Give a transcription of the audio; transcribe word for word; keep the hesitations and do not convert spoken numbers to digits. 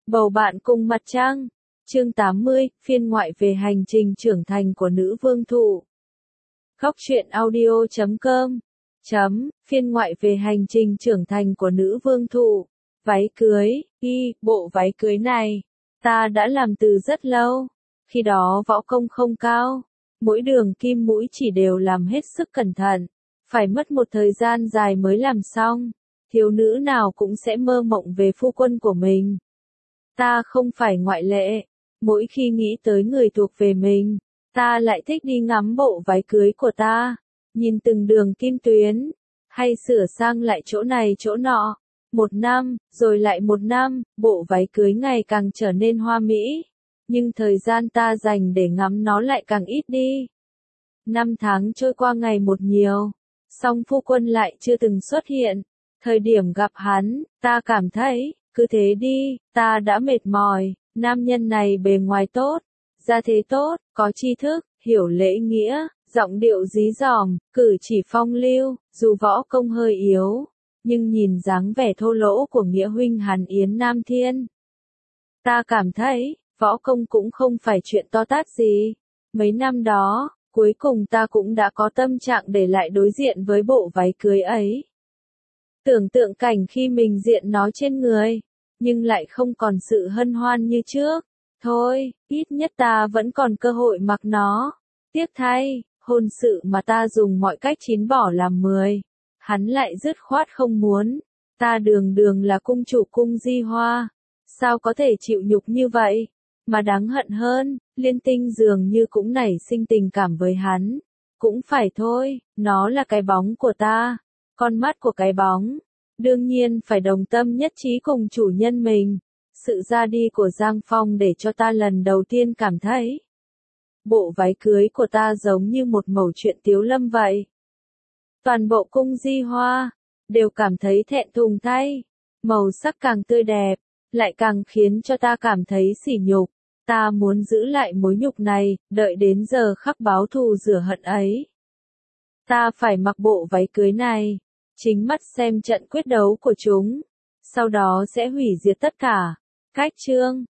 Bầu bạn cùng mặt trăng. Chương tám mươi, phiên ngoại về hành trình trưởng thành của nữ vương thụ. Góc truyện audio chấm com. Chấm, phiên ngoại về hành trình trưởng thành của nữ vương thụ. Váy cưới, y, bộ váy cưới này, ta đã làm từ rất lâu. Khi đó võ công không cao, mỗi đường kim mũi chỉ đều làm hết sức cẩn thận, phải mất một thời gian dài mới làm xong. Thiếu nữ nào cũng sẽ mơ mộng về phu quân của mình. Ta không phải ngoại lệ, mỗi khi nghĩ tới người thuộc về mình, ta lại thích đi ngắm bộ váy cưới của ta, nhìn từng đường kim tuyến, hay sửa sang lại chỗ này chỗ nọ. Một năm, rồi lại một năm, bộ váy cưới ngày càng trở nên hoa mỹ, nhưng thời gian ta dành để ngắm nó lại càng ít đi. Năm tháng trôi qua ngày một nhiều, song phu quân lại chưa từng xuất hiện. Thời điểm gặp hắn, ta cảm thấy, cứ thế đi, ta đã mệt mỏi. Nam nhân này bề ngoài tốt, gia thế tốt, có tri thức, hiểu lễ nghĩa, giọng điệu dí dỏm, cử chỉ phong lưu, dù võ công hơi yếu, nhưng nhìn dáng vẻ thô lỗ của nghĩa huynh hắn Yến Nam Thiên. Ta cảm thấy, võ công cũng không phải chuyện to tát gì. Mấy năm đó, cuối cùng ta cũng đã có tâm trạng để lại đối diện với bộ váy cưới ấy. Tưởng tượng cảnh khi mình diện nó trên người, nhưng lại không còn sự hân hoan như trước. Thôi, ít nhất ta vẫn còn cơ hội mặc nó. Tiếc thay, hôn sự mà ta dùng mọi cách chín bỏ làm mười, hắn lại dứt khoát không muốn. Ta đường đường là cung chủ cung Di Hoa, sao có thể chịu nhục như vậy? Mà đáng hận hơn, Liên Tinh dường như cũng nảy sinh tình cảm với hắn. Cũng phải thôi, nó là cái bóng của ta, con mắt của cái bóng. Đương nhiên phải đồng tâm nhất trí cùng chủ nhân mình. Sự ra đi của Giang Phong để cho ta lần đầu tiên cảm thấy, bộ váy cưới của ta giống như một mẩu chuyện tiếu lâm vậy. Toàn bộ cung Di Hoa đều cảm thấy thẹn thùng thay. Màu sắc càng tươi đẹp, lại càng khiến cho ta cảm thấy sỉ nhục. Ta muốn giữ lại mối nhục này, đợi đến giờ khắc báo thù rửa hận ấy. Ta phải mặc bộ váy cưới này, chính mắt xem trận quyết đấu của chúng, sau đó sẽ hủy diệt tất cả. Cách chương,